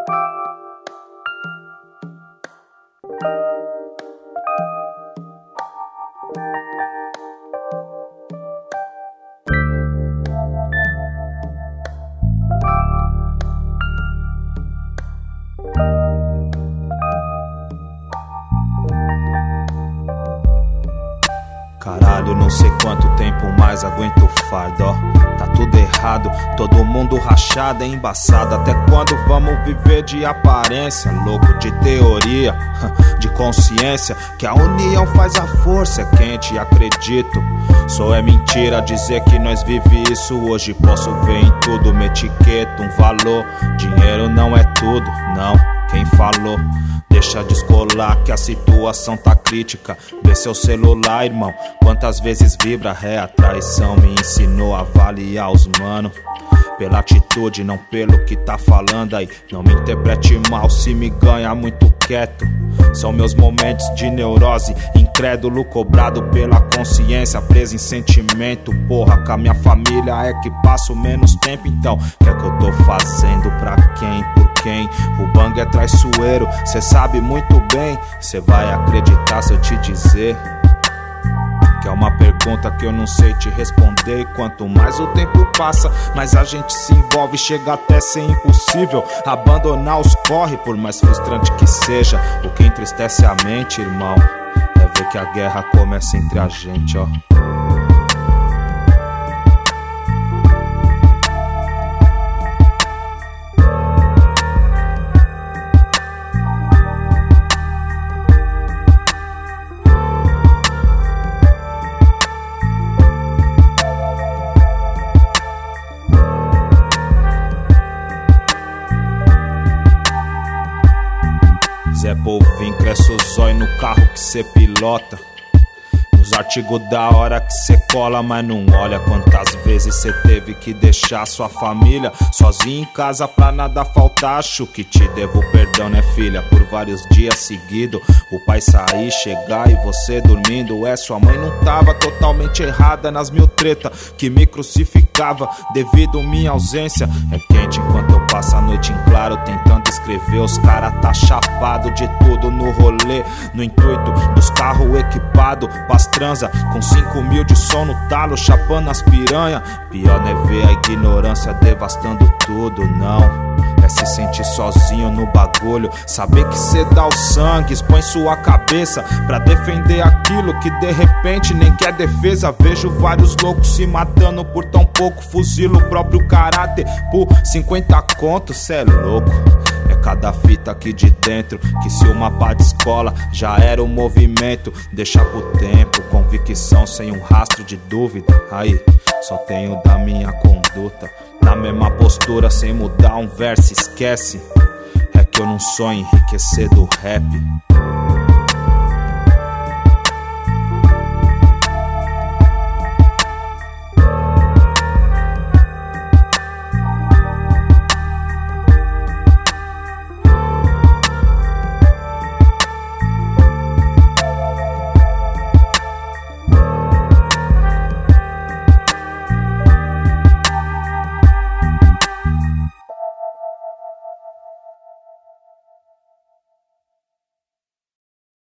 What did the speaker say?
Caralho, não sei quanto tempo mais aguento o fardo, ó. Tá tudo errado, todo mundo rachado, é embaçado. Até quando vamos viver de aparência? Louco de teoria, de consciência, que a união faz a força, é quente, acredito. Só é mentira dizer que nós vive isso hoje. Posso ver em tudo uma etiqueta, um valor. Dinheiro não é tudo, não, quem falou? Deixa descolar que a situação tá crítica. Vê seu celular, irmão, quantas vezes vibra. É a traição, me ensinou a avaliar os mano pela atitude, não pelo que tá falando aí. Não me interprete mal se me ganha muito quieto. São meus momentos de neurose, incrédulo, cobrado pela consciência, preso em sentimento. Porra, com a minha família é que passo menos tempo. Então, que é que eu tô fazendo pra quem? Por quem? O bang é traiçoeiro, cê sabe muito bem. Cê vai acreditar se eu te dizer que é uma pergunta que eu não sei te responder. E quanto mais o tempo passa, mais a gente se envolve. Chega até ser impossível abandonar os corre, por mais frustrante que seja. O que entristece a mente, irmão, é ver que a guerra começa entre a gente, ó. Zé Povinho, cresce o zóio no carro que cê pilota. Nos artigos da hora que cê cola, mas não olha quantas vezes cê teve que deixar sua família sozinho em casa pra nada faltar. Acho que te devo perdão, né, filha? Por vários dias seguidos o pai sair, chegar e você dormindo. Sua mãe não tava totalmente errada nas mil treta que me crucificava devido minha ausência. É quente enquanto eu passo a noite em claro tentando escrever. Os cara tá chapado de tudo no rolê, no intuito dos carros equipados pras transa, com 5 mil de som no talo, chapando as piranha. Pior não é ver a ignorância devastando tudo, não. É se sentir sozinho no bagulho, saber que cê dá o sangue, expõe sua cabeça pra defender aquilo que de repente nem quer defesa. Vejo vários loucos se matando por tão pouco, fuzila o próprio caráter por 50 contos, cê é louco. É cada fita aqui de dentro, que se uma pá de escola já era um movimento. Deixa pro tempo, convicção sem um rastro de dúvida. Aí, só tenho da minha conduta, na mesma postura, sem mudar um verso, esquece. É que eu não sou enriquecer do rap.